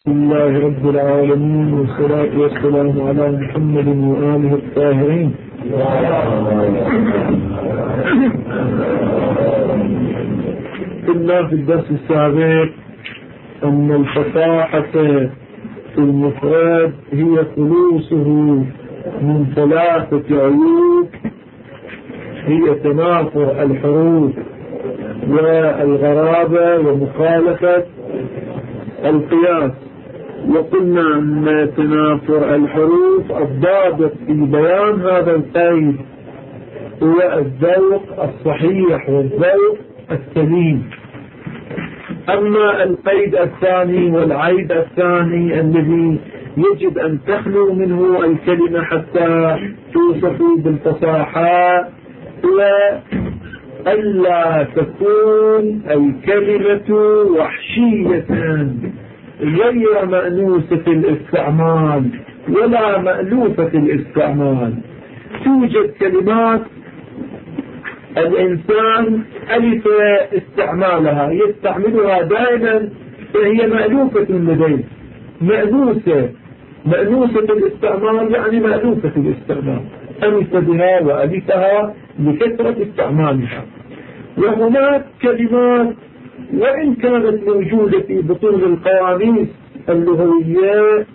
الله رب العالمين، والصلاة والسلام على محمد وآله الطاهرين. قلنا في الدرس السابق أن الفصاحة في المفرد هي خلوصه من ثلاثة عيوب، هي تنافر الحروف والغرابة ومخالفة القياس. وقلنا أن تنافر الحروف الضابط في بيان هذا القيد هو الذوق الصحيح والذوق السليم. أما القيد الثاني والعيب الثاني الذي يجب أن تخلو منه الكلمة حتى توصف بالفصاحة هو ألا تكون الكلمة وحشية غير مأنوسة الاستعمال ولا مألوفة الاستعمال. توجد كلمات الإنسان ألف استعمالها يستعملها دائما، فهي مألوفة لديه، مأنوسة الاستعمال، يعني مألوفة الاستعمال، أنس بها وألفها لكثرة استعمالها. وهناك كلمات وإن كانت موجودة في بطون القواميس اللغوية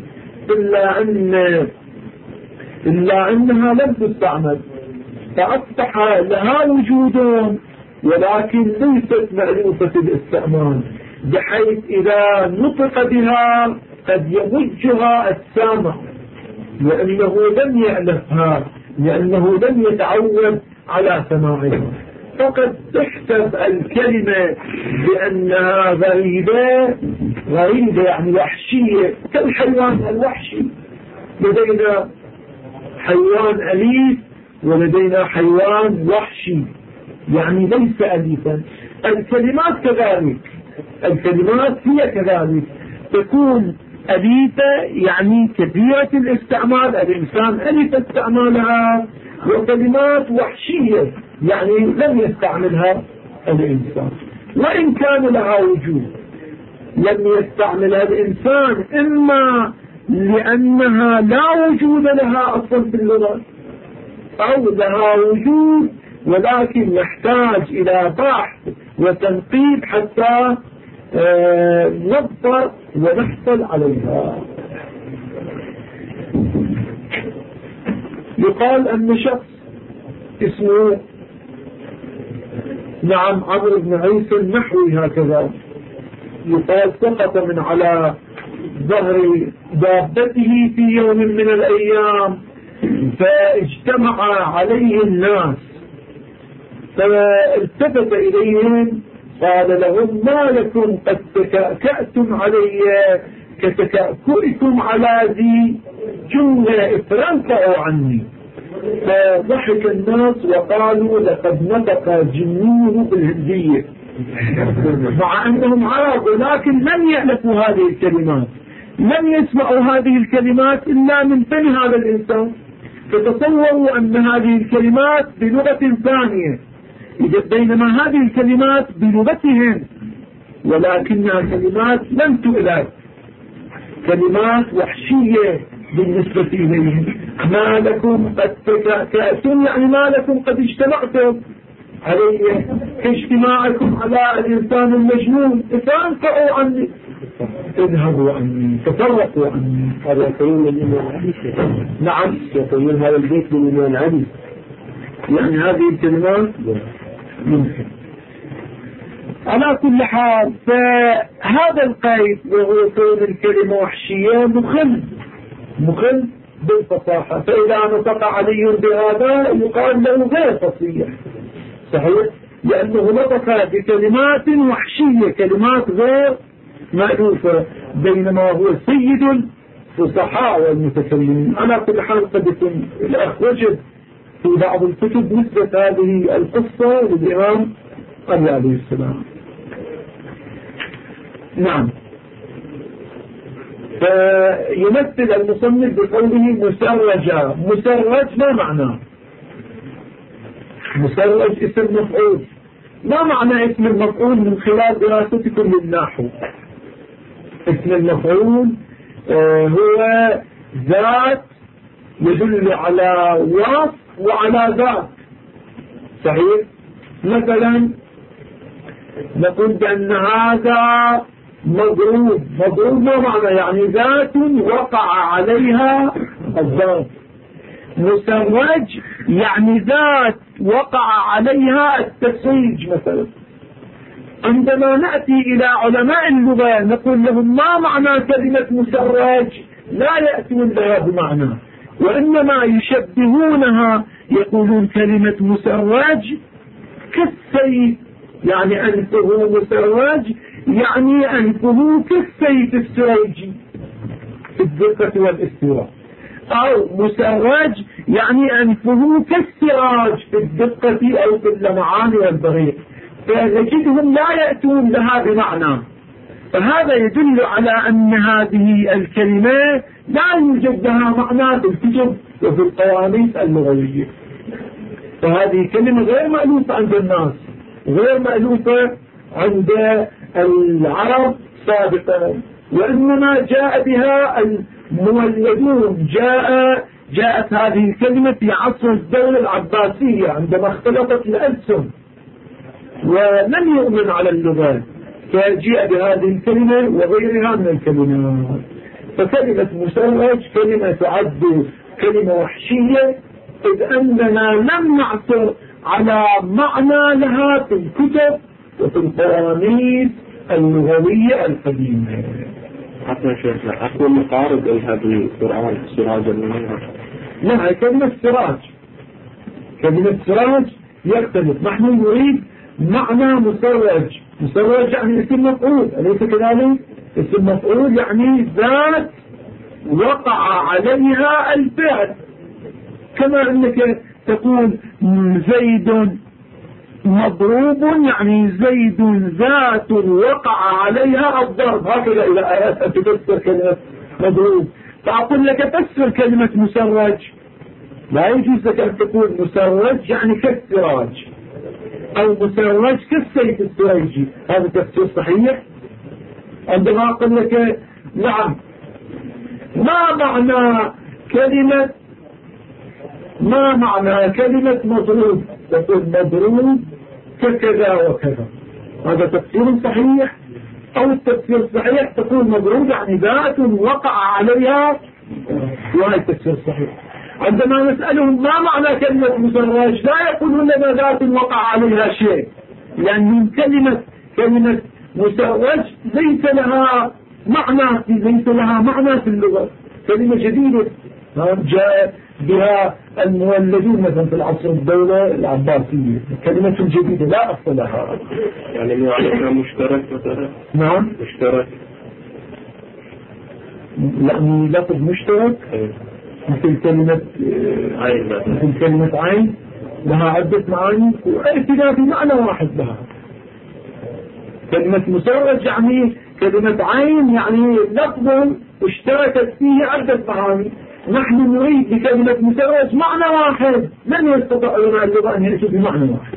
إلا أنها لم تستعمل، فأصبح لها وجود ولكن ليست مألوفة الاستعمال، بحيث إذا نطق بها قد يمجها السامع لأنه لم يألفها، لأنه لم يتعود على سماعها، فقد تحسب الكلمة بأنها غريبة يعني وحشية، كالحيوان الوحشي. لدينا حيوان أليف ولدينا حيوان وحشي، يعني ليس أليفا. الكلمات كذلك، الكلمات هي كذلك تكون أليفة يعني كثيرة الاستعمال، الإنسان ألف استعمالها، وكلمات وحشية يعني لم يستعملها الإنسان، وإن كان لها وجود لم يستعملها الإنسان، إما لأنها لا وجود لها أصلا في اللغة، أو لها وجود ولكن نحتاج إلى بحث وتنقيب حتى نظفر ونحصل عليها. يقال أن شخص اسمه عمرو بن عيسى النحوي هكذا، يقال سقط من على ظهر دابته في يوم من الأيام، فاجتمع عليه الناس، فالتفت إليهم قال لهم: ما لكم قد تكأكأتم علي كتكأكئكم على ذي جملة اترنكأوا عني. فضحك الناس وقالوا: لقد نطق جنوه بالهندية، مع أنهم عرب ولكن لم يألفوا هذه الكلمات، لم يسمعوا هذه الكلمات إلا من فم هذا الإنسان، فتصوروا أن هذه الكلمات بلغة ثانية، بينما هذه الكلمات بلغتهم، ولكنها كلمات لم تؤلف، كلمات وحشية بالنسبة إليهم. ما لكم قد تكأتم يعني ما لكم قد اجتمعتم علي كاجتماعكم على الإنسان المجنون، اترنكأوا عني، اذهبوا عني، تفرقوا عني. هذا يقولون الإمام علي. نعم، يقولون هذا البيت للإمام علي، يعني هذه الكلمات ممكن. على كل حال، فهذا القيد وهو كون الكلمة وحشية مخل بالفصاحة، فإذا نطق علي بهذا يقال له غير فصيح، صحيح، لأنه نطق بكلمات وحشية، كلمات غير مألوفة، بينما هو سيد الفصحاء والمتكلمين. على كل حال قد يكون الأخ وجد في بعض الكتب نسبة هذه القصة للإمام علي عليه السلام. نعم. فيمثل المصنف بقوله مسرجا. مسرج ما معناه؟ مسرج اسم مفعول. ما معنى اسم المفعول من خلال دراستكم للنحو؟ اسم المفعول هو ذات يدل على وصف وعلى ذات. صحيح. مثلا نقول بأن هذا مضروب. مضروب ما معنى؟ يعني ذات وقع عليها الضرب. مسرج يعني ذات وقع عليها التسريج مثلا. عندما نأتي إلى علماء اللغة نقول لهم ما معنى كلمة مسرج؟ لا يأتون لها بمعنى، وإنما يشبهونها، يقولون كلمة مسرج كالسيف، يعني أنفه مسرج يعني أنفه كالسيف السريجي في الدقة والاستواء، أو مسرج يعني أنفه كالسراج في الدقة أو في اللمعان والبريق، فنجدهم لا يأتون لها بمعنى. فهذا يدل على أن هذه الكلمة لا يوجد لها معنى في الكتب وفي القواميس اللغوية. فهذه كلمة غير مألوفة عند الناس، غير مألوفة عند العرب سابقا، وإنما جاء بها المولدون. جاءت هذه الكلمة في عصر الدولة العباسية عندما اختلطت الألسن ولم يؤمن على اللغة، فجاء بهذه الكلمة وغيرها من الكلمات. فكلمة مسرج كلمة تعد كلمة وحشية، إذ أننا لم نعثر على معنى لها في الكتب وفي القواميس اللغوية القديمة. حتى شيخنا أكو مقارب لها بالقرآن سراج المنير. لا، كلمة سراج، كلمة سراج يختلف. نحن نريد معنى مسرج. مسرج يعني اسم مفعول، أليس كذلك؟ اسم مفعول يعني ذات وقع عليها الفعل، كما أنك تقول زيد مضروب يعني زيد ذات وقع عليها الضرب، هكذا إلى آيات تفسر كلمة مضروب. فأقول لك تفسر كلمة مسرج، لا يجوز لك أن تقول مسرج يعني كالسراج أو مسرج كالسيف السريجي، هذا تفسير صحيح؟ عندما أقول لك نعم ما معنى كلمة مضروب؟ تقول مضروب ككذا وكذا، هذا تفسير صحيح. أو التفسير الصحيح تقول مضروب يعني ذات وقع عليها، وهذا التفسير صحيح. عندما نسألهم ما معنى كلمة مسرج لا يقولون لنا ذات وقع عليها شيء، لأن كلمة مسرج ليس لها معنى في اللغة، كلمة جديدة جاء بها المولدون مثلا في العصر الدولة العباسية، كلمة جديدة لا أصل لها. يعني معنى مشترك مثلا؟ نعم مشترك، يعني لفظ مشترك مثل كلمة عين لها عدة معاني وارتداء في معنى واحد لها. كلمة مسرج يعني كلمة عين يعني لفظ اشتركت فيه عدة معاني. نحن نريد بكلمة مسرج معنى واحد، من يستطيع علماء اللغة أن يأتوا بمعنى واحد.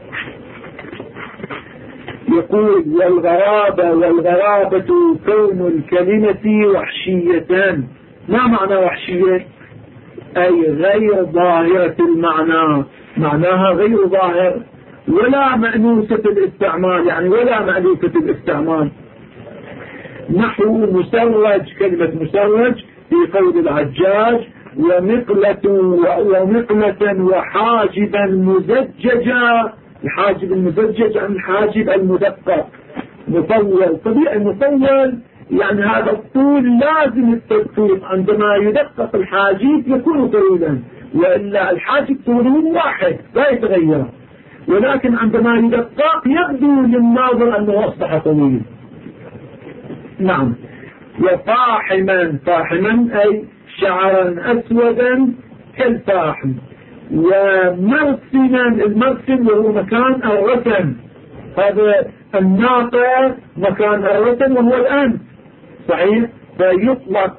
يقول والغرابة كون الكلمة وحشية. ما معنى وحشية؟ أي غير ظاهرة المعنى، معناها غير ظاهر ولا مأنوسة الاستعمال، يعني ولا مألوفة الاستعمال. نحو مسرج، كلمة مسرج في قول العجاج ومقلة وحاجبا مزججا. الحاجب المزجج عن الحاجب المدقق مطول. طبيعي المطول يعني هذا الطول لازم التدقيق، عندما يدقق الحاجب يكون طويلا، وإلا الحاجب طوله واحد لا يتغير، ولكن عندما يدقق يبدو للناظر أنه أصبح طويل. نعم. وفاحما، فاحما أي شعرا أسودا كالفاحم. ومرسما، المرسم وهو مكان الرسم، هذا الناقة مكان الرسم وهو الأنف، صحيح؟ فيطلق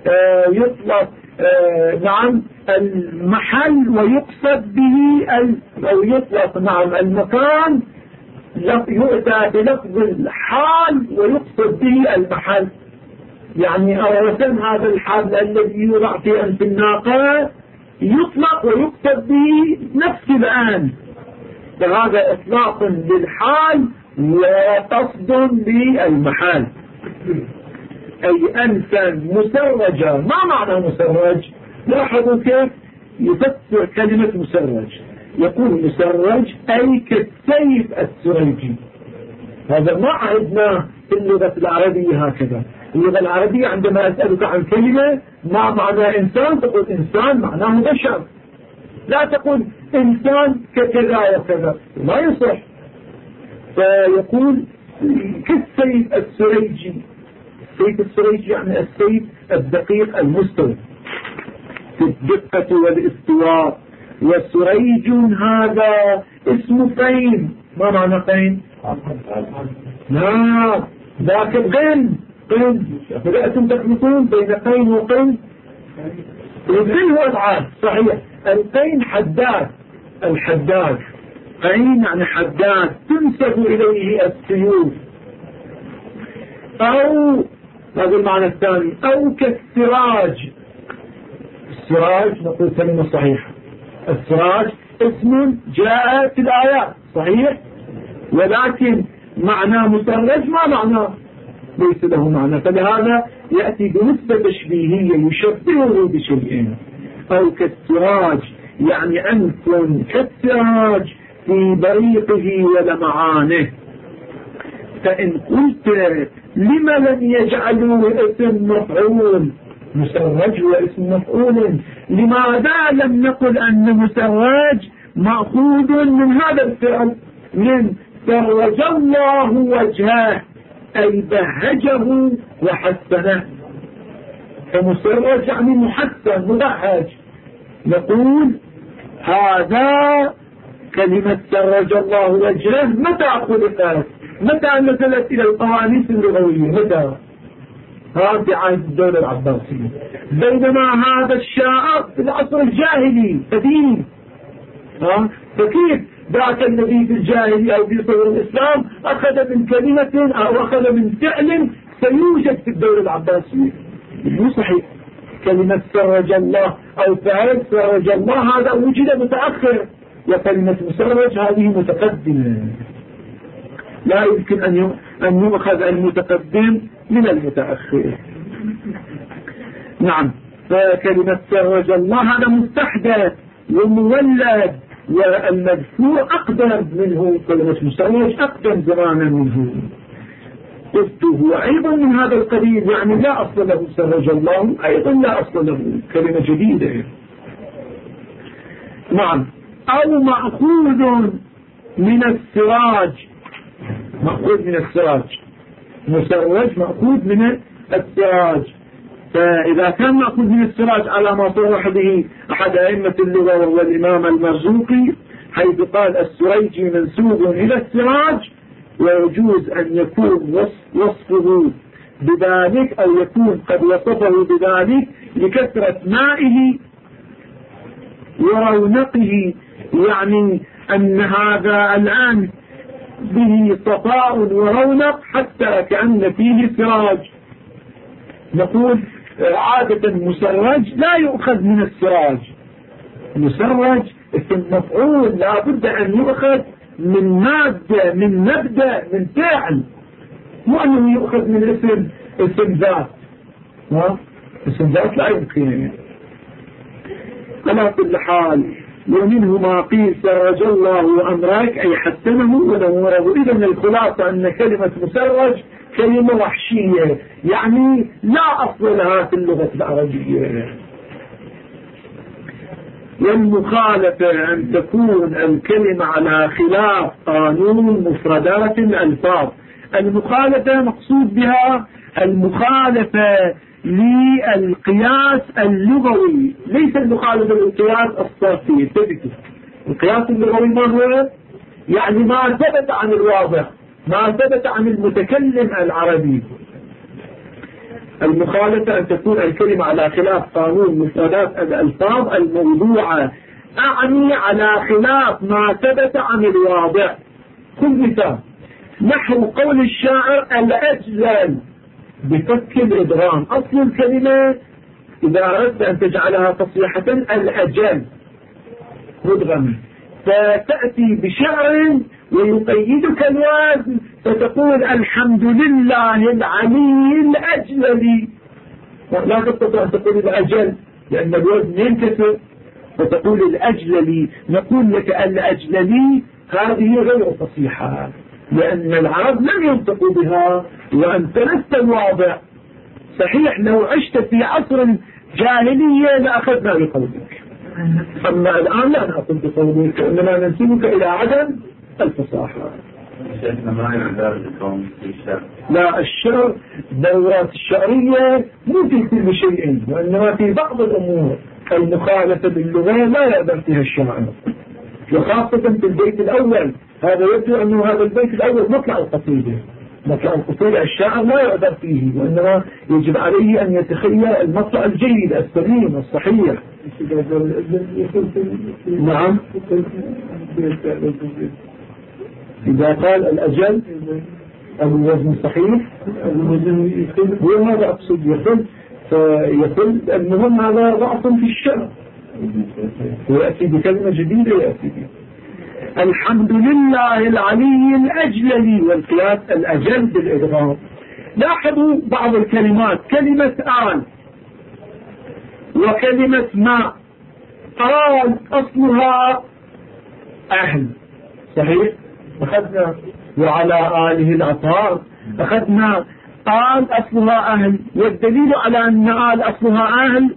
نعم المحل ويقصد به أو يطلق نعم المكان، يؤتى بلفظ الحال ويقصد به المحل. يعني أولا هذا الحبل الذي يوضع في أنف الناقة يطلق ويكتب به نفس الآن، فهذا إطلاق للحال وقصد بالمحال. أي أنفا مسرجة. ما معنى مسرج؟ لاحظوا كيف يفسر كلمة مسرج، يقول مسرج أي كالسيف السريجي. هذا ما عهدناه في اللغة العربية هكذا. اللغة العربية عندما أسألك عن كلمة ما معنى إنسان تقول إنسان معناه بشر، لا تقول إنسان ككذا وكذا، ما يصح. فيقول كالسيف السريجي. السيف السريجي يعني السيف الدقيق المستوي في الدقة والاستواء. وسريج هذا اسم قين. ما معنى قين؟ لا ذاك القين. قين بدأتم تخلطون بين قين وقين. القين هو العاد صحيح. القين حداد. الحداد قين يعني حداد تنسب إليه السيوف. أو هذا المعنى الثاني أو كالسراج. السراج نقول كلمة صحيحة. السراج اسم جاء في الآيات صحيح، ولكن معنى مسرج ما معناه ليس له معنى، فلهذا يأتي بنسبة تشبيهية يشبهه بشيء. أو كالسراج يعني أنف كالسراج في بريقه ولمعانه. فإن قلت لما لم يجعلوا اسم مفعول؟ مسرج هو اسم مفعول. لماذا لم نقل أن مسرج مأخوذ من هذا الفعل من سرج الله وجهه أي بهجه وحسنه؟ فمسرج يعني محسن مبهج. نقول هذا كلمة سرج الله وجهه متى خلقت؟ متى نزلت إلى القوانيس اللغوية؟ متى؟ في عهد الدولة العباسية. بينما هذا الشاعر في العصر الجاهلي قديم. فكيف ذاك الذي في الجاهلية أو في صدر الإسلام أخذ من كلمة أو أخذ من فعل سيوجد في الدولة العباسية؟ مو صحيح. كلمة سرج الله أو فعل سرج الله هذا وجد متأخر، وكلمة مسرج هذه متقدمة. لا يمكن أن يؤخذ المتقدم من المتأخر. نعم. فكلمة سرج الله هذا مستحدث ومولد، والمذكور أقدم منه. كلمة مسرج أقدم زمانا منه. قلت هو أيضا من هذا القبيل، يعني لا أصل له. سرج الله أيضا لا أصل له، كلمة جديدة. نعم. أو مأخوذ من السراج. مأخوذ من السراج. مسرج مأخوذ من السراج. فإذا كان مأخوذ من السراج على ما صرح به أحد أئمة اللغة وهو الإمام المرزوقي، حيث قال السريجي منسوب إلى السراج، ويجوز أن يكون وصفه بذلك أو يكون قد وصفه بذلك لكثرة مائه ورونقه، يعني أن هذا الآن به صفاء ورونق حتى كأن فيه سراج. نقول عادة مسرج لا يؤخذ من السراج. مسرج اسم مفعول لا بد أن يؤخذ من مادة، من مبدأ، من فعل، مو أنه يؤخذ من اسم ذات. اسم ذات لا يمكن. على كل حال ومنه ما قيل سرج الله أمرك أي حسنه ونوره. إذن الخلاصة أن كلمة مسرج كلمة وحشية، يعني لا أصل لها في اللغة العربية. والمخالفة أن تكون الكلمة على خلاف قانون مفردات الألفاظ. المخالفة مقصود بها المخالفة للقياس اللغوي، ليس المخالفة للقياس الصرفي. القياس اللغوي ما هو؟ يعني ما ثبت عن الواضح، ما ثبت عن المتكلم العربي. المخالفة أن تكون الكلمة على خلاف قانون مفردات الألفاظ الموضوعة، أعني على خلاف ما ثبت عن الواضح. كل مثال نحو قول الشاعر الأجزل. بفك الإدغام. أصل الكلمة إذا أردت أن تجعلها فصيحة الأجل مدغم، فتأتي بشعر ويقيدك الوزن فتقول الحمد لله العلي الأجللي، لا تستطيع أن تقول الأجل لأن الوزن ينكسر، فتقول الأجللي. نقول لك الأجللي هذه غير فصيحة لأن العرب لم ينطقوا بها وأنت لست الواضع. صحيح لو عشت في عصر جاهلية لأخذنا بقولك، أما الآن لا نأخذ بقولك، إنما ننسبك إلى عدم الفصاحة. لا، الشعر الدورات الشعرية مو في كل شيء، وإنما في بعض الأمور المخالفة باللغة لا يقدر فيها الشاعر، وخاصة في البيت الأول. هذا يبدو أنه هذا البيت الأول مطلع القصيدة، مطلع القصيدة الشاعر لا يقدر فيه، وإنما يجب عليه أن يتخيل المطلع الجيد السليم الصحيح. نعم، إذا قال الأجل الوزن صحيح هو هذا أقصد يخل، فيخل المهم هذا ضعف في الشرع، ويأتي بكلمة جديدة يأتي بها الحمد لله العلي الأجللي، والقياس الأجل بالإدغام. لاحظوا بعض الكلمات، كلمة آل وكلمة ما. آل أصلها أهل صحيح، أخذنا وعلى آله الأطهار، أخذنا آل أصلها أهل، والدليل على أن آل أصلها أهل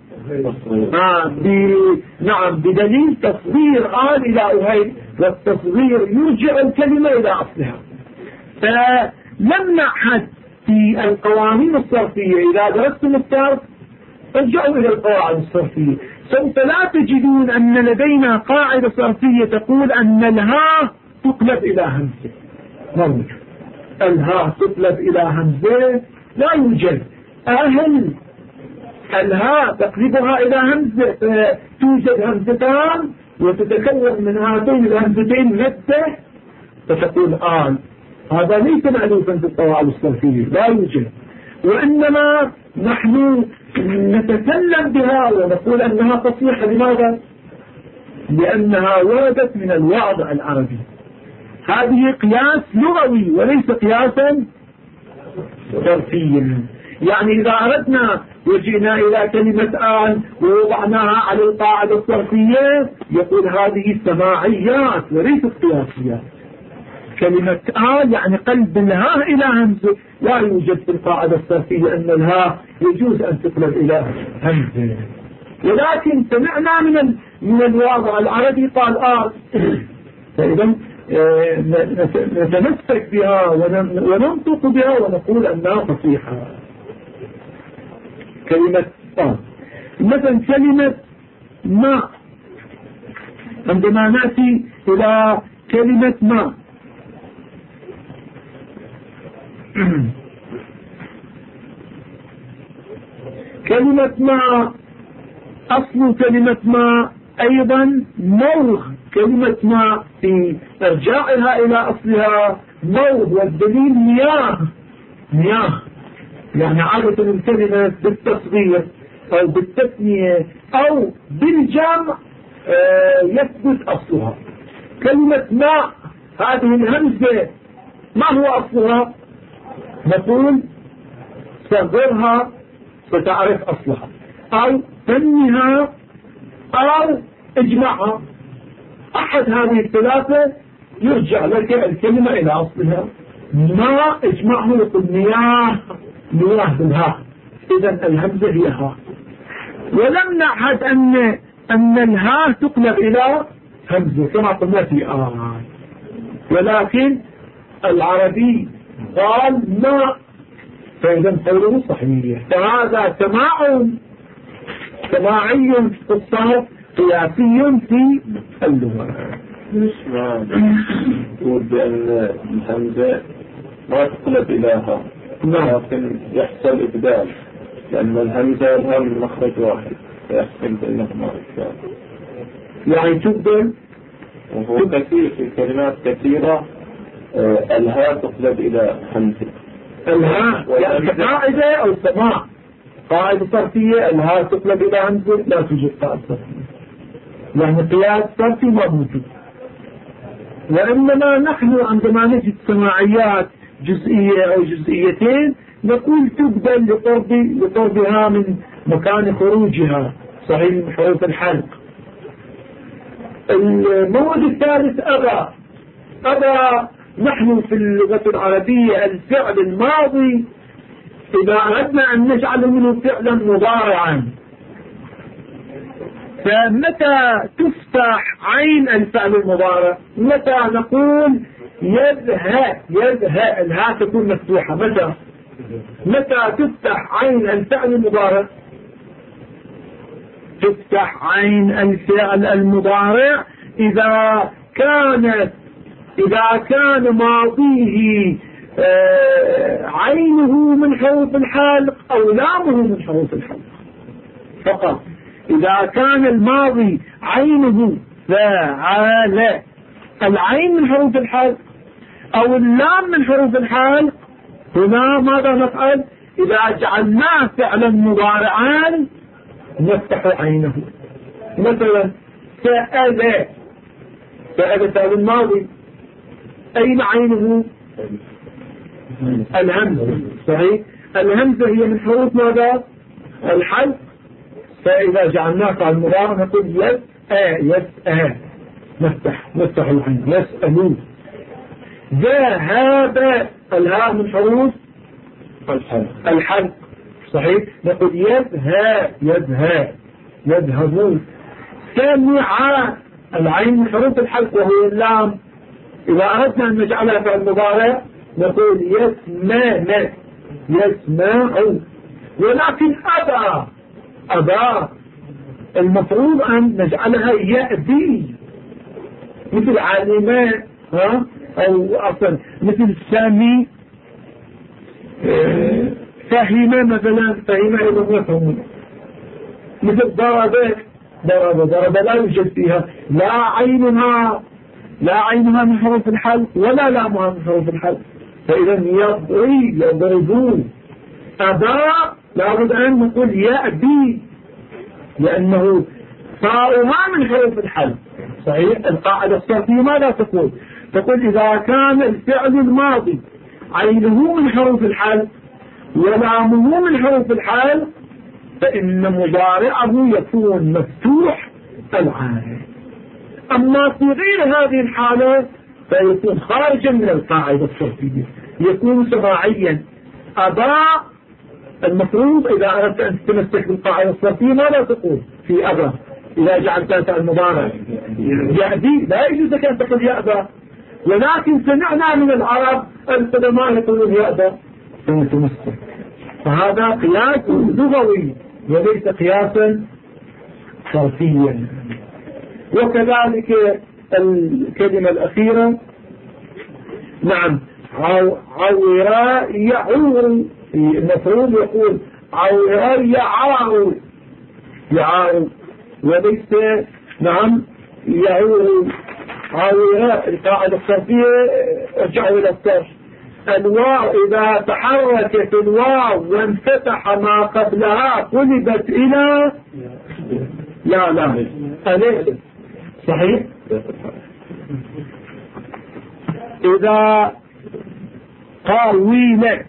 نعم بدليل تصغير آل إلى أهيل، والتصغير يرجع الكلمة إلى أصلها. فلم نعهد في القوانين الصرفية، إذا درستم الصرف ارجعوا إلى القواعد الصرفية، سوف لا تجدون أن لدينا قاعدة صرفية تقول أن الهاء تقلب إلى همزة، لا يوجد. الهاء تقلب إلى همزة لا يوجد. أهل الهاء تقلبها إلى همزة، توجد همزتان وتتكون من هاتين الهمزتين مدة فتقول آل. هذا ليس مألوفا في القواعد الصرفية، لا يوجد، وإنما نحن نتكلم بها ونقول أنها فصيحة. لماذا؟ لأنها وردت من الوضع العربي. هذه قياس لغوي وليس قياسا صرفيا. يعني إذا أردنا وجئنا إلى كلمة آل ووضعناها على القاعدة الصرفية يقول هذه سماعيات وليست قياسيات. كلمة آل يعني قلب الهاء إلى همزة، لا يوجد في القاعدة الصرفية أن الهاء يجوز أن تقلب إلى همزة، ولكن سمعنا من الواضع العربي قال آل، فإذا نتمسك بها وننطق بها ونقول أنها فصيحة. كلمة مثلا كلمة ما، عندما نأتي إلى كلمة ما كلمة ما أصل كلمة ما أيضا موغ. كلمة ما في إرجاعها إلى أصلها موغ، والدليل مياه. مياه يعني عادة الكلمة بالتصغير أو بالتثنية أو بالجمع يثبت أصلها. كلمة ماء هذه الهمزة ما هو أصلها؟ نقول صغرها فتعرف أصلها، أو ثنيها أو اجمعها. أحد هذه الثلاثة يرجع لك الكلمة إلى أصلها. ما اجمعه يقول مياه، مياه بالهاء، إذن الهمزة هي هاء. ولم نعهد أن الهاء تقلب إلى همزة كما قلنا في ولكن العربي قال ما، فإذا قوله صحيح. فهذا سماعي في الصرف، قياسي في اللغة. تقول بأن الهمزة ما تقلب إلى هاء، لكن يحصل إبدال، لأن الهمزة لها من مخرج واحد فيحصل بينهما إبدال. يعني تبدل، وهو كثير في كلمات كثيرة الهاء تقلب إلى همزة، الهاء يعني قاعدة أو سماع قاعدة صرفية الهاء تقلب إلى همزة لا توجد قاعدة صرفية يعني قياس صرفي ما موجود. وإنما نحن عندما نجد سماعيات جزئية أو جزئيتين نقول تبدل لقربها من مكان خروجها صحيح من حروف الحلق. الموضوع الثالث أبى نحن في اللغة العربية الفعل الماضي إذا أردنا أن نجعل منه فعلا مضارعا فمتى تفتح عين الفعل المضارع؟ متى نقول يذهب الهاء تكون مفتوحة؟ متى تفتح عين الفعل المضارع؟ تفتح عين الفعل المضارع إذا كان ماضيه عينه من حروف الحلق أو لامه من حروف الحلق فقط. إذا كان الماضي عينه فعل العين من حروف الحلق أو اللام من حروف الحلق هنا ماذا نفعل؟ إذا جعلناه فعلا مضارعا نفتح عينه. مثلا سأل فعل الماضي أين عينه؟ الهمزة صحيح. الهمزة هي من حروف ماذا؟ الحلق. فإذا جعلناه فعل مضارع نقول يسأل نفتح العين يسألون. ذهب الهاء من حروف الحلق صحيح نقول يذهبون. سمع العين من حروف الحلق وهو اللام إذا أردنا أن نجعلها فعل مضارع نقول يسمع. ولكن أبى المفروض أن نجعلها يأبي مثل علماء أو أصلا مثل سامي فهم مثلا فهم أيضا يفهم. مثل ضرب لا يوجد فيها لا عينها من حروف الحلق ولا لامها من حروف الحلق فإذا يضربون. أبى لابد أن نقول يأبي لأنه فاؤها من حروف الحلق صحيح. القاعدة الصرفية ماذا تقول إذا كان الفعل الماضي عينه من حروف الحلق ولامه من حروف الحلق فإن مضارعه يكون مفتوح العين. أما في غير هذه الحالة فيكون خارجا من القاعدة الصرفية يكون سماعيا. أبى المفروض إذا أردت أن تتمسك بالقاعدة الصرفية ماذا تقول في أبى؟ إذا جعلتها فعل مضارع يأبي لا يجوز لك أن تقول يأبى. ولكن سمعنا من العرب القدماء يقولون يأبى فنتمسك. فهذا قياس لغوي وليس قياسا صرفيا. وكذلك الكلمة الأخيرة نعم عورا يعور المفروض يقول عورا يعار وليس نعم يعور. عورا القاعدة الصرفية ارجعوا إلى الصرف. الواو إذا تحركت الواو وانفتح ما قبلها قلبت إلى لا أليس صحيح. إذا قاويلة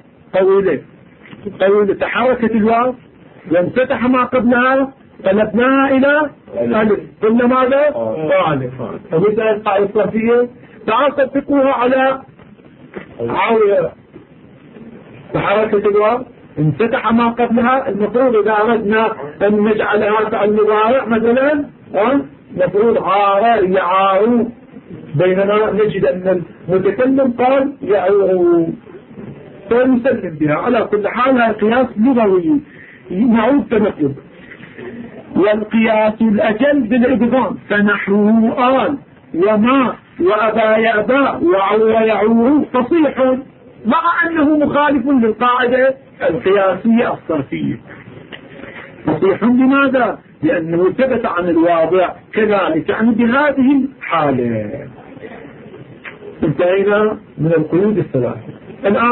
تحركت الواو وانفتح ما قبلها قلبناها إلى ألف قلنا ماذا؟ ألف. فمثل القاعدة الصرفية تعال تطبقوها على عاوية تحركت الواو انفتح ما قبلها. المفروض إذا أردنا أن نجعلها فعل مضارع مثلا مفروض عار يعار بينما نجد أن المتكلم قال يعور فنسلم بها. على كل حال هذا قياس لغوي نعود تنقل. والقياس الأجل بالإدغام فنحوه قال وما وأبى يأبى وعور يعور فصيح مع أنه مخالف للقاعدة القياسية الصرفية. فصيح لماذا؟ لأنه ثبت عن الواضع كذلك يعني بهذه الحالة. انتهينا من القيود الثلاثة. الآن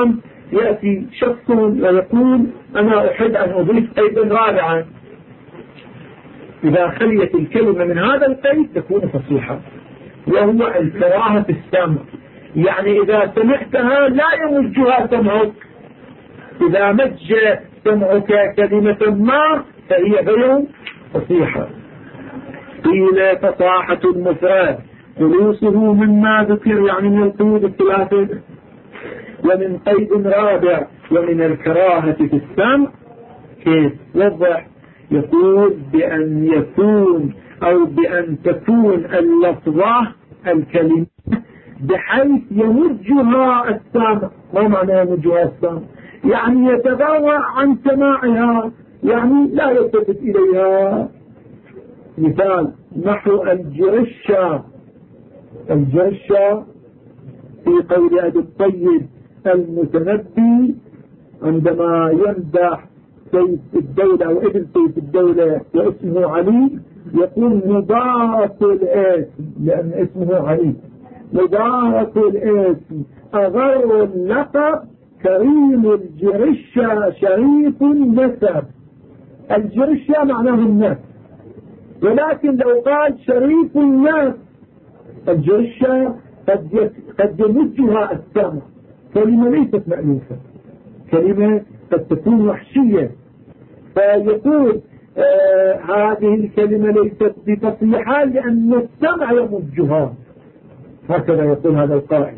يأتي شخص ويقول أنا أحب أن أضيف قيدا رابعا، إذا خليت الكلمة من هذا القيد تكون فصيحة، وهو الكراهة في السمع. يعني إذا سمعتها لا يمجها سمعك، إذا مج سمعك كلمة ما فهي غير فصيحة. قيل فصاحة المفرد خلوصه مما ذكر، يعني من القيود الثلاثة، ومن قيد رابع ومن الكراهة في السمع. كيف وضح؟ يقول بأن يكون أو بأن تكون اللفظة الكلمة بحيث يمجها السامع. ما معنى يمجها السامع؟ يعني يتغاضى عن سماعها، يعني لا يلتفت إليها. مثال نحو الجرشة. الجرشة في قول أبي الطيب المتنبي عندما يمدح سيف الدولة أو ابن سيف الدولة واسمه علي، يقول مبارك الاسم، لأن اسمه علي، مبارك الاسم، أغر اللقب، كريم الجرشة، شريف النسب. الجرشة معناه الناس، ولكن لو قال شريف الناس، الجرشة قد يمجها السامع، كلمة ليست مألوفة، كلمة قد تكون وحشية، فيقول هذه الكلمة ليست بفصيحة لأن السمع يمجها. هكذا يقول هذا القائل.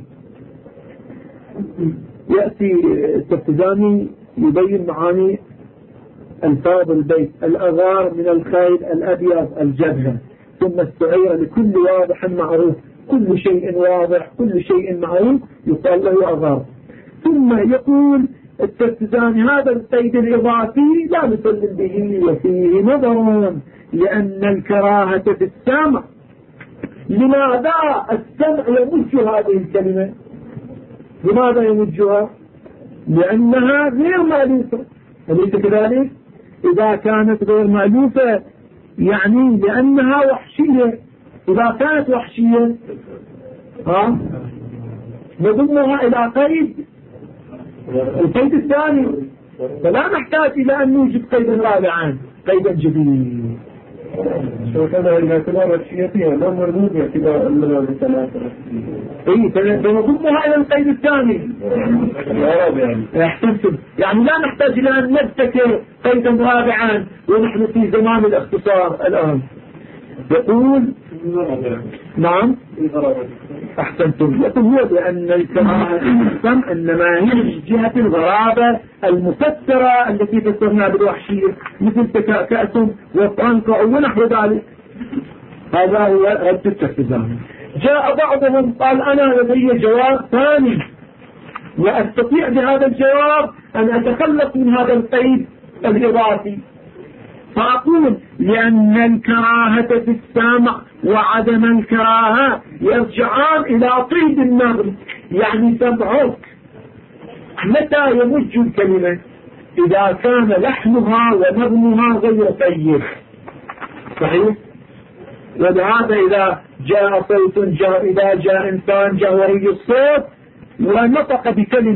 يأتي التفتزاني يبين معاني الفاظ البيت: الأغار من الخيل الأبيض الجبهة، ثم السعير لكل واضح معروف، كل شيء واضح كل شيء معروف يقال له أغار. ثم يقول التفتزاني هذا القيد الإضافي لا نسلم به وفيه نظر، لأن الكراهة في السمع. لماذا السمع يمج هذه الكلمة؟ لماذا يمجها؟ لأنها غير مألوفة، أليس كذلك؟ إذا كانت غير مألوفة يعني لأنها وحشية. إذا كانت وحشية نضمها إلى قيد، القيد الثاني، فلا نحتاج إلى أن نوجد قيدا رابعا، قيدا جديد. وكذا إذا كانت وحشية فيها لا مردود باعتبار أنها بثلاثة. فنضمها إلى القيد الثاني. احسنتم. يعني لا نحتاج إلى أن نبتكر قيدا رابعا ونحن في زمان الاختصار الآن. يقول نعم أحسنتم. يقول هو بأن الكراهة السمع إنما هي من جهة الغرابة المفسرة التي فسرنا بالوحشية، مثل تكأكأتم وفرنكعوا ونحو ذلك. هذا هو رد التفتزاني. جاء بعضهم قال أنا لدي جواب ثاني وأستطيع بهذا الجواب أن أتخلص من هذا القيد الإضافي، فأقول لأن الكراهة في السامع وعدم الكراهة يرجعان إلى طيب النغم. يعني سمعك متى يمج الكلمة؟ إذا كان لحنها ونغمها غير طيب، صحيح؟ ولهذا إذا جاء صوت إذا جاء إنسان جهوري الصوت ونطق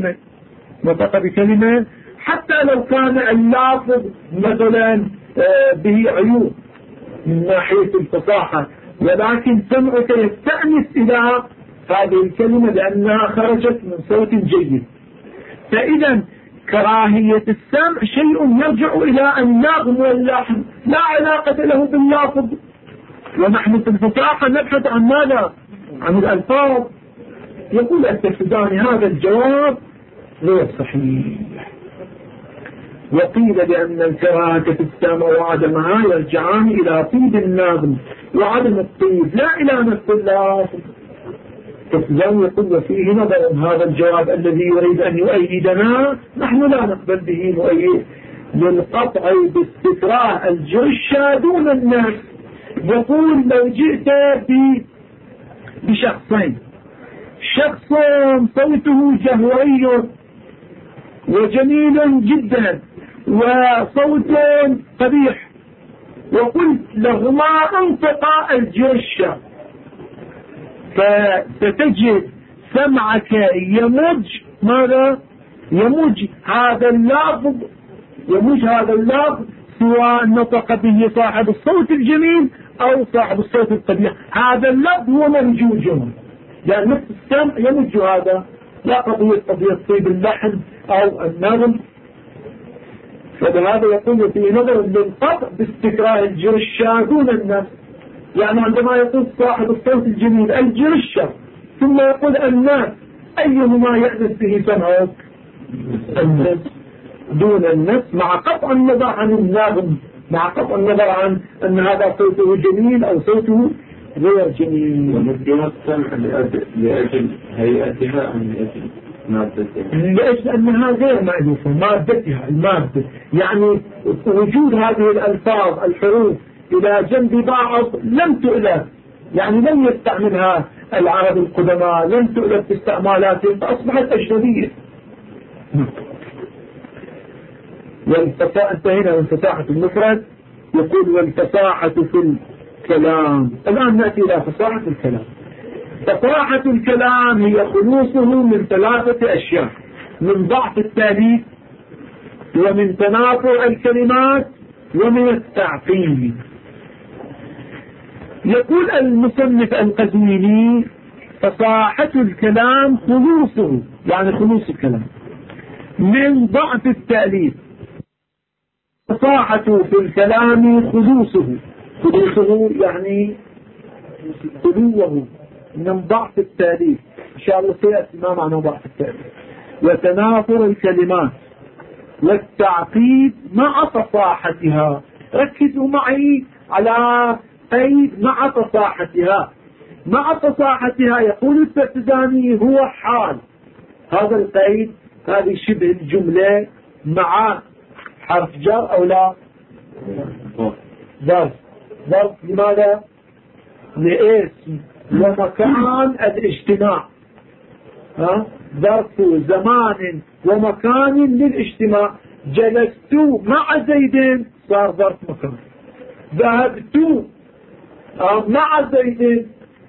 بكلمة حتى لو كان اللافظ مثلا به عيوب من ناحية الفصاحة، ولكن سمعك يستأنس إلى هذه الكلمة لأنها خرجت من صوت جيد. فإذا كراهية السمع شيء يرجع إلى النغم واللحن، لا علاقة له باللافظ. ونحن في الفصاحة نبحث عن ماذا؟ عن الألفاظ. يقول التفتزاني هذا الجواب غير صحيح. وقيل بأن الكراهة في السمع وعدمها يرجعان إلى طيب النغم وعدم الطيب، لا إلى نفس اللافظ. التفتزاني يقول وفيه نظر. هذا الجواب الذي يريد أن يؤيدنا نحن لا نقبل به مؤيد، للقطع باستكراه الجرشة دون الناس. يقول لو جئت بشخصين، شخص صوته جهوري وجميل جدا وصوت قبيح، وقلت لهما انطقا الجرشة، فستجد سمعك يمج ماذا؟ يموج هذا اللفظ سواء نطق به صاحب الصوت الجميل أو صاحب الصوت القبيح، هذا اللفظ هو منجوج، يعني نفس السمع يمج هذا، لا قضية طيب اللحن أو النغم. فبهذا يقول في نظر للقطع باستكراه الجرشة دون النفس، يعني عندما يقول صاحب الصوت الجميل الجرشة ثم يقول الناس، أيهما يأنس به سمعك؟ النفس دون النفس، مع قطع النظر عن النغم، مع قطع النظر عن أن هذا صوته جميل أو صوته غير جميل. ومدون السمع لأجل هيئتها أم لأجل مادتها؟ لأجل أنها غير مألوفة، مادتها المادة، يعني وجود هذه الألفاظ الحروف إلى جنب بعض لم تؤلف، يعني لم يستعملها العرب القدماء، لم تؤلف في استعمالاتهم فأصبحت أجنبية. انتهينا من فصاحة المفرد. يقول والفصاحة في الكلام. الآن نأتي إلى فصاحة الكلام. فصاحة الكلام هي خلوصه من 3 أشياء: من ضعف التأليف، ومن تنافر الكلمات، ومن التعقيد. يقول المصنف القزويني فصاحة الكلام خلوصه، يعني خلوص الكلام من ضعف التأليف. فصاحة في الكلام خلوصه يعني خلوه من ضعف التأليف، إن شاء الله سيأتي ما معنى ضعف التأليف. وتنافر الكلمات والتعقيد مع فصاحتها. ركزوا معي على قيد مع فصاحتها. مع فصاحتها يقول الترتزاني هو حال. هذا القيد، هذه شبه الجملة مع حرف جر أو لا؟ ظرف. لماذا؟ لاسم ومكان الاجتماع. ظرف زمان ومكان للاجتماع. جلست مع زيد صار ظرف مكان. ذهبت مع زيد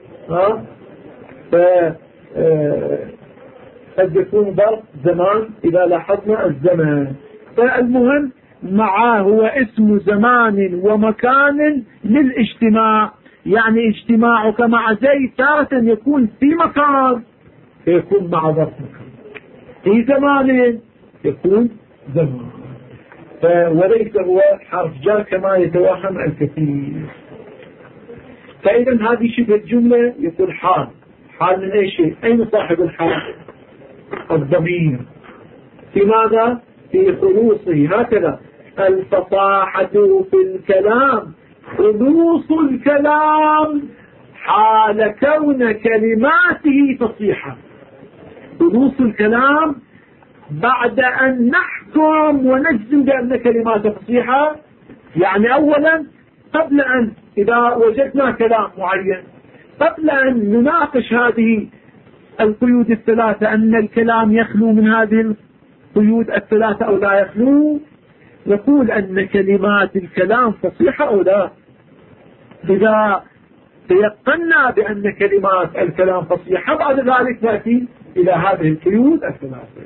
قد يكون ظرف زمان إذا لاحظنا الزمان. فالمهم معه هو اسم زمان ومكان للاجتماع، يعني اجتماعك مع زيد تارة يكون في مكان فيكون مع ظرف مكان، في زمان يكون زمان، وليس هو حرف جر كما يتوهم الكثير. فإذا هذه شبه الجملة يقول حال من أي شيء. أين صاحب الحال؟ الضمير. في ماذا؟ في خلوصه. هكذا الفصاحة في الكلام خلوص الكلام حال كون كلماته فصيحة. خلوص الكلام بعد أن نحكم ونجزم بأن كلماته فصيحة، يعني أولا قبل أن إذا وجدنا كلام معين، قبل أن نناقش هذه القيود الثلاثة أن الكلام يخلو من هذه القيود الثلاثة أو لا يخلو، نقول أن كلمات الكلام فصيحة أو لا. إذا تيقنا بأن كلمات الكلام فصيحة بعد ذلك نأتي إلى هذه القيود الثلاثة.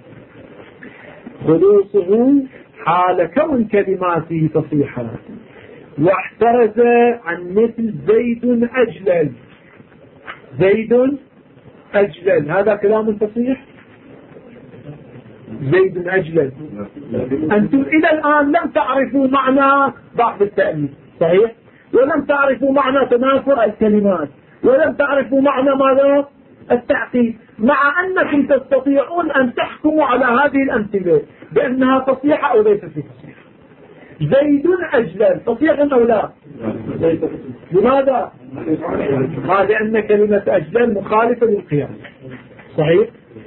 خلوصه حال كون كلماته فصيحة. واحترز عن مثل زيد أجلل. زيد أجلل هذا كلام فصيح. زيد أجلل. أنتم إلى الآن لم تعرفوا معنى ضعف التأليف، صحيح؟ ولم تعرفوا معنى تنافر الكلمات، ولم تعرفوا معنى ماذا؟ التعقيد، مع أنكم تستطيعون أن تحكموا على هذه الأمثلة بأنها فصيحة أو ليست فصيحة. زيد أجلل فصيح أو لا؟ لماذا؟ لأن كلمة أجلل مخالفة للقياس، صحيح؟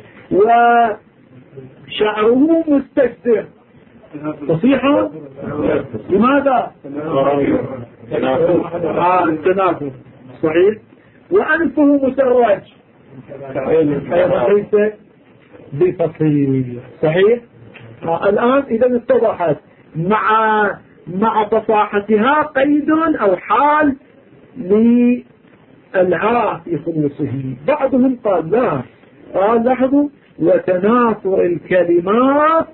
وشعره مستكثر فصيحة. لماذا؟ التنافر، صحيح. وأنفه مسرج أيضا ليس بفصيح، صحيح. الآن إذا اتضحت مع فصاحتها قيد أو حال للعاء في خلوصه. بعضهم قال لا، قال لاحظوا وتناثر الكلمات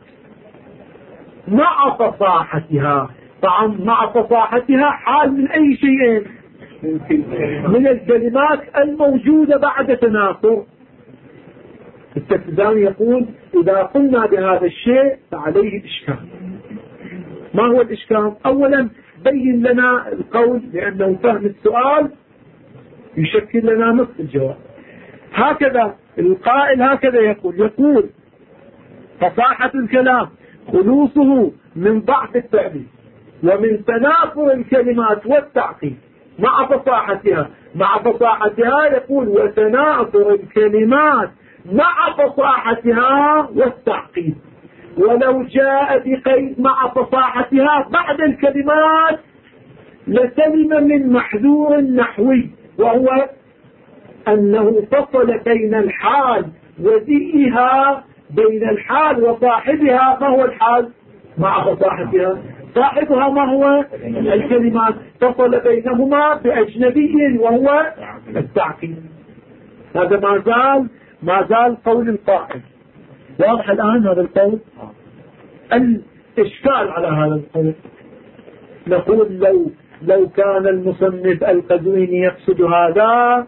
مع فصاحتها. طبعا مع فصاحتها حال من أي شيء؟ من الكلمات الموجودة بعد تناثر. التفدان يقول إذا قلنا بهذا الشيء فعليه الإشكال. ما هو الإشكال؟ أولا بين لنا القول، لأنه فهم السؤال يشكل لنا نصف الجواب. هكذا القائل هكذا يقول فصاحة الكلام خلوصه من ضعف التعبير ومن تناثر الكلمات والتعقيد مع فصاحتها يقول وتناثر الكلمات مع فصاحتها والتعقيد. ولو جاء بقيد مع فصاحتها بعد الكلمات لسلم من محذور نحوي، وهو أنه فصل بين الحال وذيئها، بين الحال وصاحبها. ما هو الحال؟ مع فصاحتها. صاحبها ما هو؟ الكلمات. فصل بينهما بأجنبي وهو التعقيد. هذا ما زال قول القائل. واضح الآن هذا القول؟ الإشكال على هذا القول نقول لو كان المصنف القزويني يقصد هذا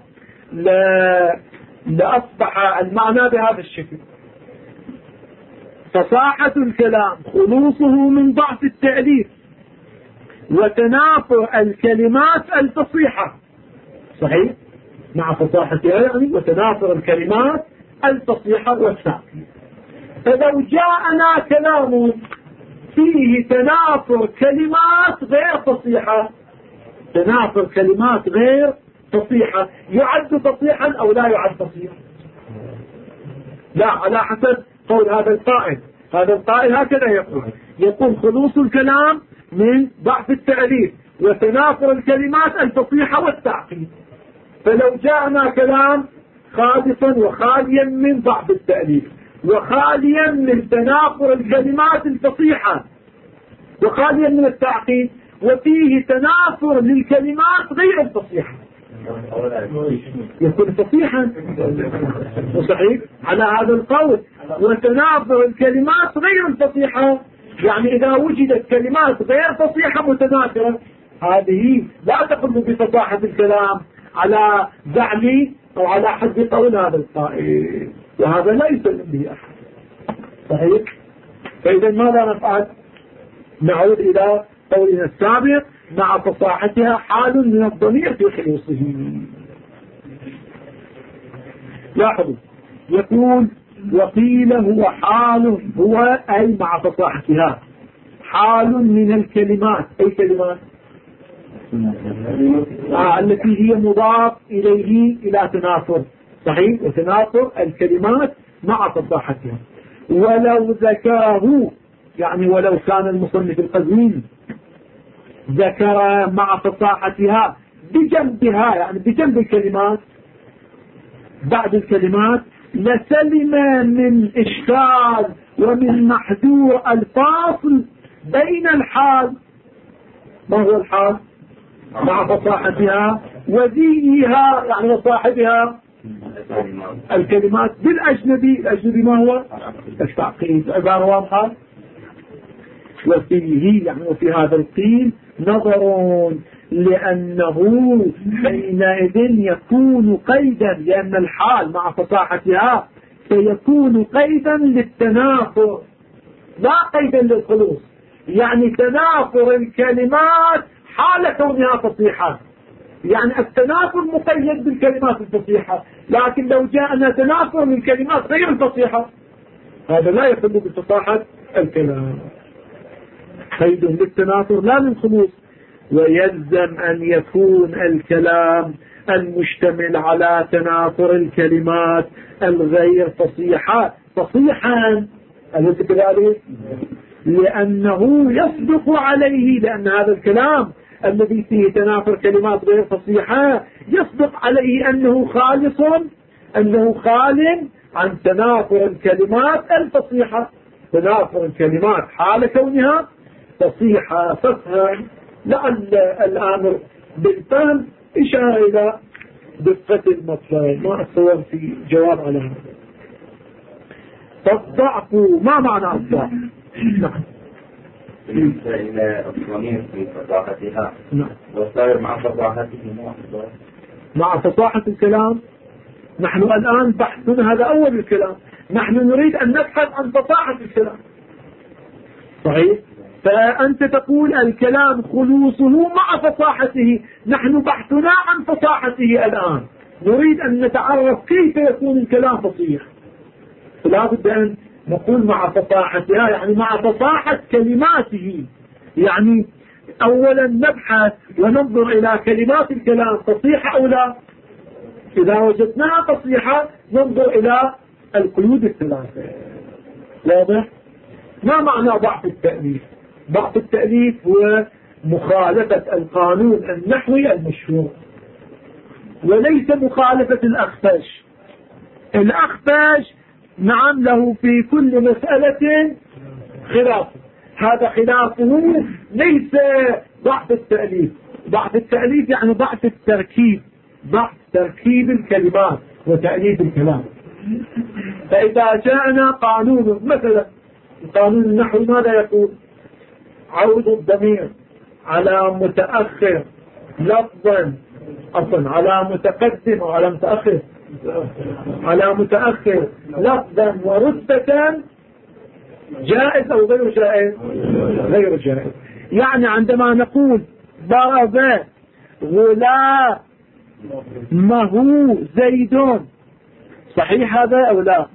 لأصبح المعنى بهذا الشكل: فصاحة الكلام خلوصه من ضعف التأليف وتناثر الكلمات الفصيحة. صحيح؟ مع فصاحتها يعني وتناثر الكلمات الفصيحة والساقية. فلو جاءنا كلام فيه تناثر كلمات غير فصيحة، تناثر كلمات غير فصيحة، يعد فصيحا أو لا يعد فصيحا؟ لا، على حسب قول هذا القائل. هذا القائل هكذا يقول خلوص الكلام من ضعف التأليف وتناثر الكلمات الفصيحة والتعقيد. فلو جاءنا كلام خالصا وخاليا من ضعف التأليف وخاليا من تناثر الكلمات الفصيحة وخاليا من التعقيد وفيه تناثر للكلمات غير الفصيحة، يكون فصيحا. وصحيح على هذا القول. وتناثر الكلمات غير الفصيحة يعني إذا وجدت كلمات غير فصيحة متناثرة، هذه لا تقل بفصاحة الكلام على زعمي أو على حد قول هذا القائل، وهذا لا يسلم به أحد. صحيح؟ فإذا ماذا نفعل؟ نعود إلى قولنا السابق: مع فصاحتها حال من الضمير في خلوصه. لاحظوا يقول وقيل هو حال، هو أي مع فصاحتها حال من الكلمات. أي كلمات؟ التي هي مضاف إليه إلى تناثر. صحيح؟ وتناثر الكلمات مع فصاحتها. ولو ذكره يعني ولو كان المصنف القزويني ذكر مع فصاحتها بجنبها يعني بجنب الكلمات بعد الكلمات لسلم من إشكال ومن محذور الفاصل بين الحال. ما هو الحال؟ مع فصاحتها وذيها يعني وصاحبها الكلمات بالأجنبي. الأجنبي ما هو؟ التعقيد. عبارة واضحة. وفيه يعني وفي هذا القيل نظر، لأنه حينئذ يكون قيدا، لأن الحال مع فصاحتها سيكون قيدا للتناثر لا قيدا للخلوص. يعني تناثر الكلمات حال كونها فصيحة، يعني التناثر مقيد بالكلمات الفصيحة، لكن لو جاءنا تناثر من كلمات غير الفصيحة هذا لا يخل بفصاحة الكلام. قيد للتناثر لا للخلوص. ويلزم أن يكون الكلام المشتمل على تناثر الكلمات الغير فصيحة فصيحا، أليس كذلك؟ لأنه يصدق عليه، لأن هذا الكلام الذي فيه تناثر كلمات غير فصيحة يصدق عليه أنه خالص، أنه خال عن تناثر الكلمات الفصيحة. تناثر الكلمات حال كونها فصيحة. فافهم لعل الآمر بالفهم إشارة إلى دقة المطلب، ما أتصور في جواب على هذا. فالضعف ما معنى الضعف؟ بالنسبة إلى الضمير في فصاحتها والصائر مع فصاحته مع فصاحة الكلام. نحن الآن بحثنا هذا أول الكلام، نحن نريد أن نبحث عن فصاحة الكلام. صحيح؟ فأنت تقول الكلام خلوصه مع فصاحته، نحن بحثنا عن فصاحته الآن، نريد أن نتعرف كيف يكون الكلام فصيح. فلا بد أن نقول مع فصاحتها، يعني مع فصاحة كلماته. يعني أولا نبحث وننظر إلى كلمات الكلام فصيحة أو لا. إذا وجدناها فصيحة ننظر إلى القيود الثلاثة. واضح؟ ما معنى ضعف التأليف؟ ضعف التأليف هو مخالفة القانون النحوي المشهور، وليس مخالفة الأخفاش. الأخفاش نعم له في كل مسألة خلاف، هذا خلافه ليس ضعف التأليف. ضعف التأليف يعني ضعف التركيب، ضعف تركيب الكلمات وتأليف الكلام. فإذا جاءنا قانون مثلا القانون النحوي ماذا يقول؟ عود الضمير على متأخر لفظا، أصلا على متقدم أو على متأخر، على متأخر لفظا ورتبة جائز أو غير جائز؟ غير جائز. يعني عندما نقول ضرب غلامه زيد، صحيح هذا أو لا؟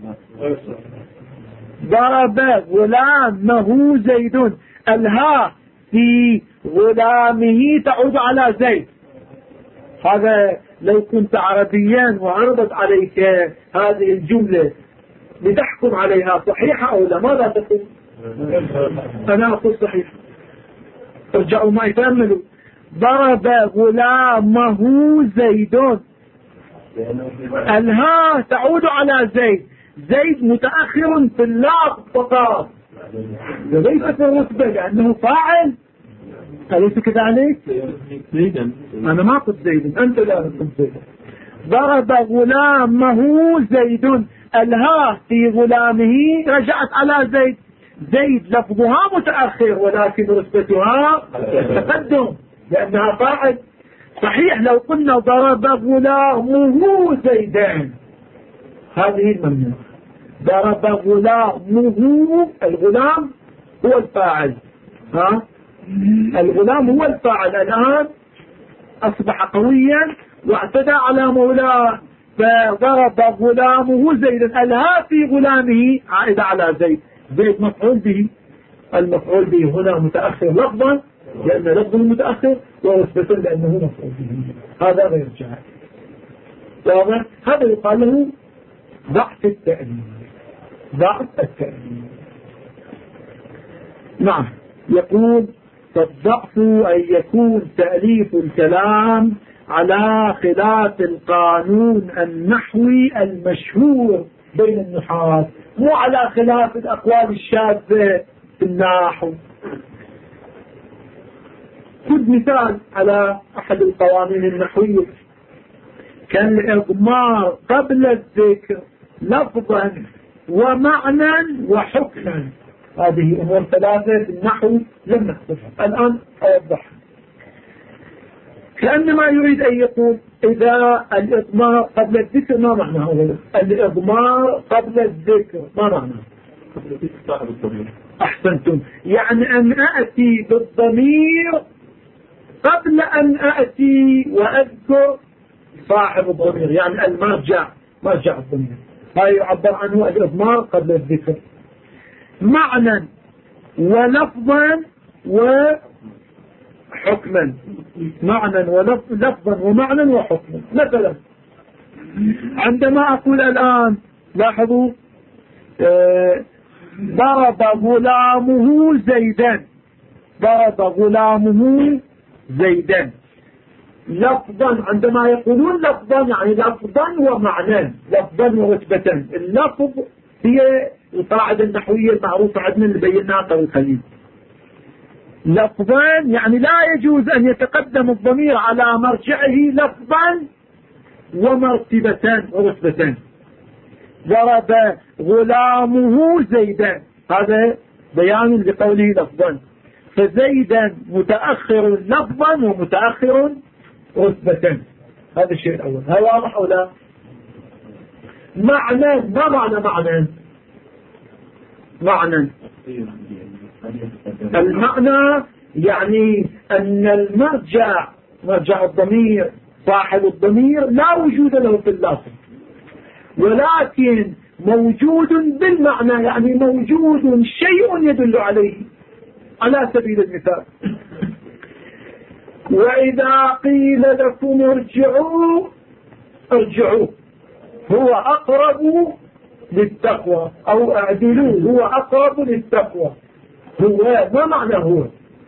ضرب غلامه زيد، الها في غلامه تعود على زيد. هذا لو كنت عربيا وعرضت عليك هذه الجملة لتحكم عليها صحيحة أو لا، ماذا تقول؟ أنا أقول صحيح. ارجعوا معي تأملوا. ضرب غلامه زيد، الها تعود على زيد، زيد متأخر في اللفظ فقط ليس في الرتبة لأنه فاعل، أليس كذلك؟ أنا ما قلت زيد، أنت لا قلت زيد. ضرب غلامه زيد، الها في غلامه رجعت على زيد، زيد لفظها متأخر ولكن رتبتها تقدم لأنها فاعل. صحيح لو قلنا ضرب غلامه زيدان هذه الممنوع. ضرب غلامه، الغلام هو الفاعل، الغلام هو الفاعل، الآن أصبح قويا واعتدى على مولاه، فضرب غلامه زيدا، الها في غلامه عائد على زيد، زيد مفعول به، المفعول به هنا متأخر لفظا لأن لفظه متأخر، ورتبة لأنه مفعول به، هذا غير جائز. واضح؟ هذا يقال له ضعف التأليف. ضعف التأليف. نعم. يقول فالضعف أن يكون تأليف الكلام على خلاف القانون النحوي المشهور بين النحاة، مو على خلاف الأقوال الشاذة في النحو. خذ مثال على أحد القوانين النحوية كالإضمار قبل الذكر لفظا ومعنى وحكما. هذه أمور ثلاثة في النحو لم نحفظها، الآن أوضحها. كأنما يريد أن يقول إذا الإضمار قبل الذكر ما معناه؟ الإضمار قبل الذكر ما معناه؟ أحسنتم، يعني أن أأتي بالضمير قبل أن أأتي وأذكر صاحب الضمير، يعني المرجع، مرجع الضمير، هذا يعبر عنه الإضمار قبل الذكر. معنى ولفظا وحكما، معنى ولفظا ومعنى وحكما. مثلا عندما أقول الآن لاحظوا ضرب غلامه زيدا، ضرب غلامه زيدا لفظا، عندما يقولون لفظا يعني لفظا ومعنى، لفظا ورتبة. اللفظ هي القاعدة النحوية المعروفة عندنا اللي بيناها قبل قليل. لفظا يعني لا يجوز أن يتقدم الضمير على مرجعه لفظا ومرتبة ورتبة. ضرب غلامه زيدا، هذا بيان لقوله لفظا. فزيدا متأخر لفظا ومتأخر رتبة، هذا الشيء الأول. هل واضح أو لا؟ معنى، ما معنى المعنى يعني أن المرجع، مرجع الضمير، صاحب الضمير لا وجود له في اللفظ، ولكن موجود بالمعنى، يعني موجود شيء يدل عليه. على سبيل المثال: وإذا قيل لكم ارجعوا هو أقرب للتقوى، أو اعدلوا هو أقرب للتقوى. هو ما معنى هو؟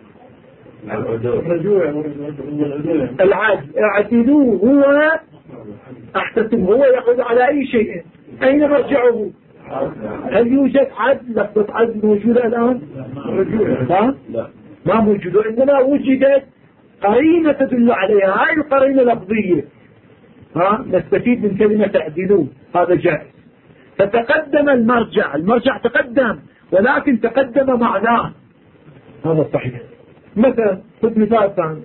العدل. اعدلوا هو احتسب، هو يعود على أي شيء. أين مرجعه؟ هل يوجد عدل؟ لفظة عدل موجودة الآن؟ لا، ما موجودة، إنما وجدت قرينة تدل عليها، هاي القرينة لفظية. نستفيد من كلمة اعدلوا، هذا جائز. فتقدم المرجع تقدم، ولكن تقدم معناه، هذا صحيح. مثلا خذ مثال ثاني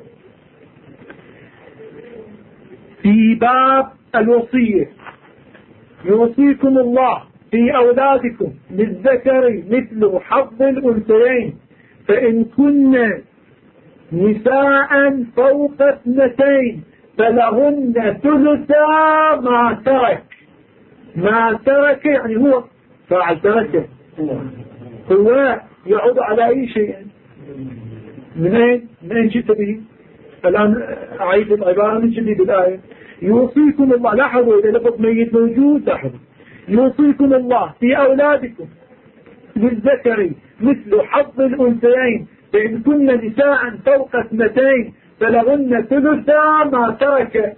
في باب الوصية: يوصيكم الله في أولادكم للذكر مثل حظ الأنثيين، فإن كن نساء فوق 2 فلهن ثلثا ما ترك. ما ترك يعني هو فاعل ترك، هو يعود على أي شيء. من أين جئت به؟ الآن أعيد العبارة من جديد. الآية: يوصيكم الله، لاحظوا إذا لفظ ميت موجود، لاحظوا: يوصيكم الله في أولادكم للذكر مثل حظ الأنثيين، فإن كن نساء فوق 2 فلهن ثلثا ما ترك.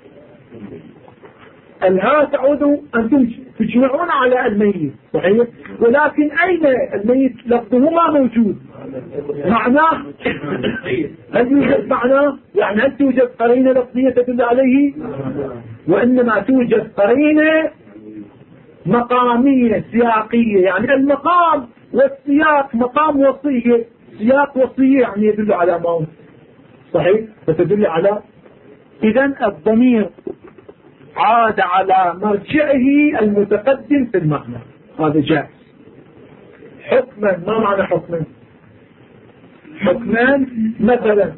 الها تعود، أنتم تجمعون على الميت صحيح، ولكن أين الميت؟ لفظه ما موجود، معناه هل يوجد معناه؟ يعني هل توجد قرينة لفظية تدل عليه؟ وإنما توجد قرينة مقامية سياقية، يعني المقام والسياق مقام وصية، سياق وصية يعني يدل على موت صحيح، فتدل على. إذن الضمير عاد على مرجعه المتقدم في المعنى، هذا جائز. حكما، ما معنى حكما؟ حكمان مثلا،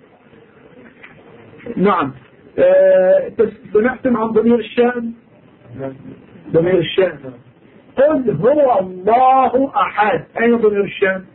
نعم، بنحكم عن ضمير الشأن. ضمير الشأن: قل هو الله أحد. أين ضمير الشأن؟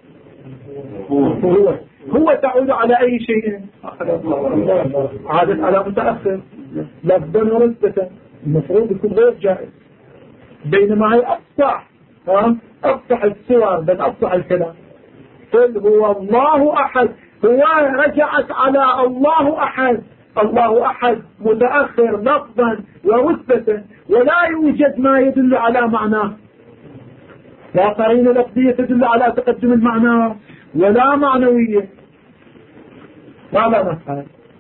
هو تعود على أي شيء؟ عادت على متأخر لفظا ورتبة، المفروض يكون غير جائز. بينما هي أفصح الصور، بل أفصح الكلام. قل هو الله أحد، هو رجعت على الله أحد. الله أحد متأخر لفظا ورتبة، ولا يوجد ما يدل على معناه، لا قرينة لفظية تدل على تقدم المعنى ولا معنوية. ماذا نفعل؟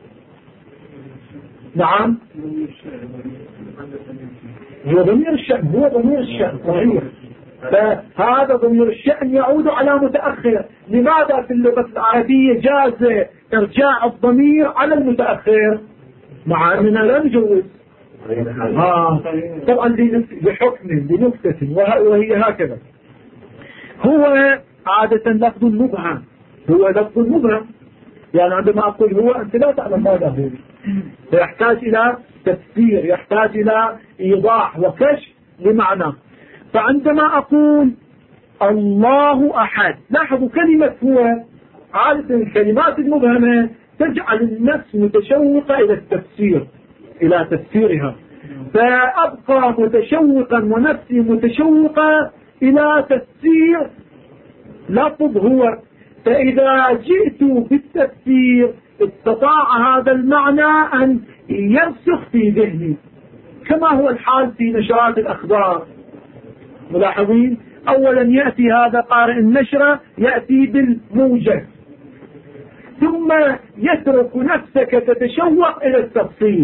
نعم، هو ضمير الشأن صحيح. فهذا ضمير الشأن يعود على متأخر. لماذا في اللغة العربية جاز إرجاع الضمير على المتأخر مع أننا لا نجوز؟ طبعا بحكم بنكتة، وهي هكذا. هو عادة لفظ مبهم، هو لفظ مبهم، يعني عندما أقول هو أنت لا تعلم ماذا هو، فيحتاج إلى تفسير، يحتاج إلى إيضاح وكشف لمعنى. فعندما أقول الله أحد، لاحظوا كلمة هو، عادة الكلمات المبهمة تجعل النفس متشوقة إلى التفسير، إلى تفسيرها، فأبقى متشوقا ونفسي متشوقة إلى تفسير لفظ هو. فإذا جئت بالتفسير استطاع هذا المعنى أن يرسخ في ذهني، كما هو الحال في نشرات الأخبار. ملاحظين؟ أولا يأتي هذا قارئ النشرة يأتي بالموجز، ثم يترك نفسك تتشوق إلى التفصيل،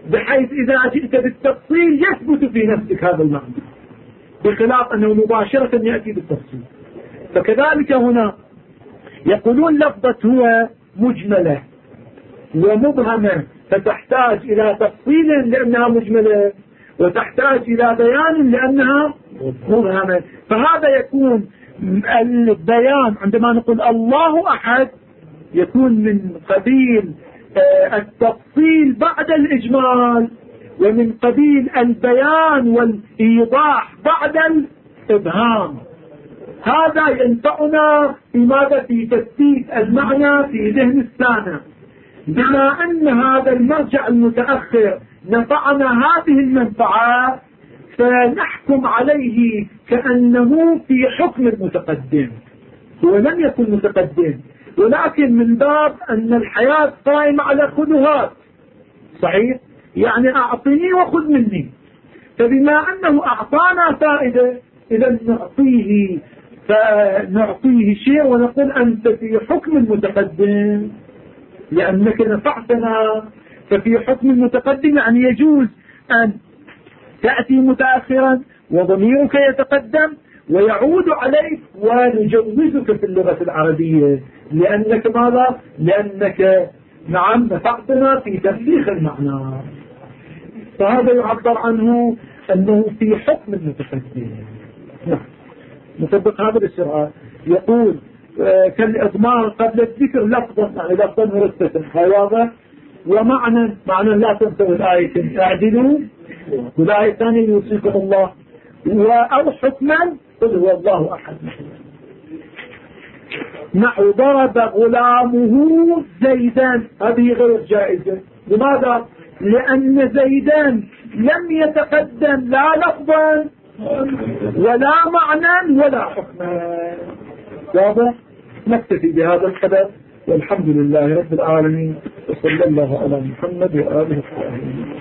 بحيث إذا جئت بالتفصيل يثبت في نفسك هذا المعنى، بخلاف أنه مباشرة يأتي بالتفصيل. فكذلك هنا يقولون لفظة هو مجملة ومبهمة، فتحتاج إلى تفصيل لأنها مجملة، وتحتاج إلى بيان لأنها مبهمة. فهذا يكون البيان عندما نقول الله أحد يكون من قبيل التفصيل بعد الإجمال، ومن قبيل البيان والإيضاح بعد الإبهام. هذا ينفعنا في ماذا؟ في تثبيت المعنى في ذهن السامع. بما أن هذا المرجع المتأخر نفعنا هذه المنفعة، فنحكم عليه كأنه في حكم المتقدم. هو لم يكن متقدم، ولكن من باب أن الحياة قائمة على خذوهات، صحيح؟ يعني أعطيني وخذ مني. فبما أنه أعطانا فائدة إذا فنعطيه شيء ونقول أنت في حكم المتقدم لأنك نفعتنا. ففي حكم المتقدم يعني يجوز أن تأتي متأخرا وضميرك يتقدم ويعود عليك ونجوزك في اللغة العربية، لأنك ماذا؟ لأنك نعم نفعتنا في تفسيخ المعنى. فهذا يعبر عنه أنه في حكم المتقدم. نعم. نطبق هذا بالسرعة. يقول كالإضمار قبل الذكر لفظا، يعني لفظا مرتبا، هذا ومعنى لا تنسوا الآية اعدلوا، والآية الثانية يوصيكم الله، أو حكما قل هو الله أحد. نحو ضرب غلامه زيدا، هذه غير جائزة. لماذا؟ لأن زيدا لم يتقدم لا لفظا ولا معنى ولا حكما. واضح؟ نكتفي بهذا القدر، والحمد لله رب العالمين، وصلى الله على محمد وآله وصحبه.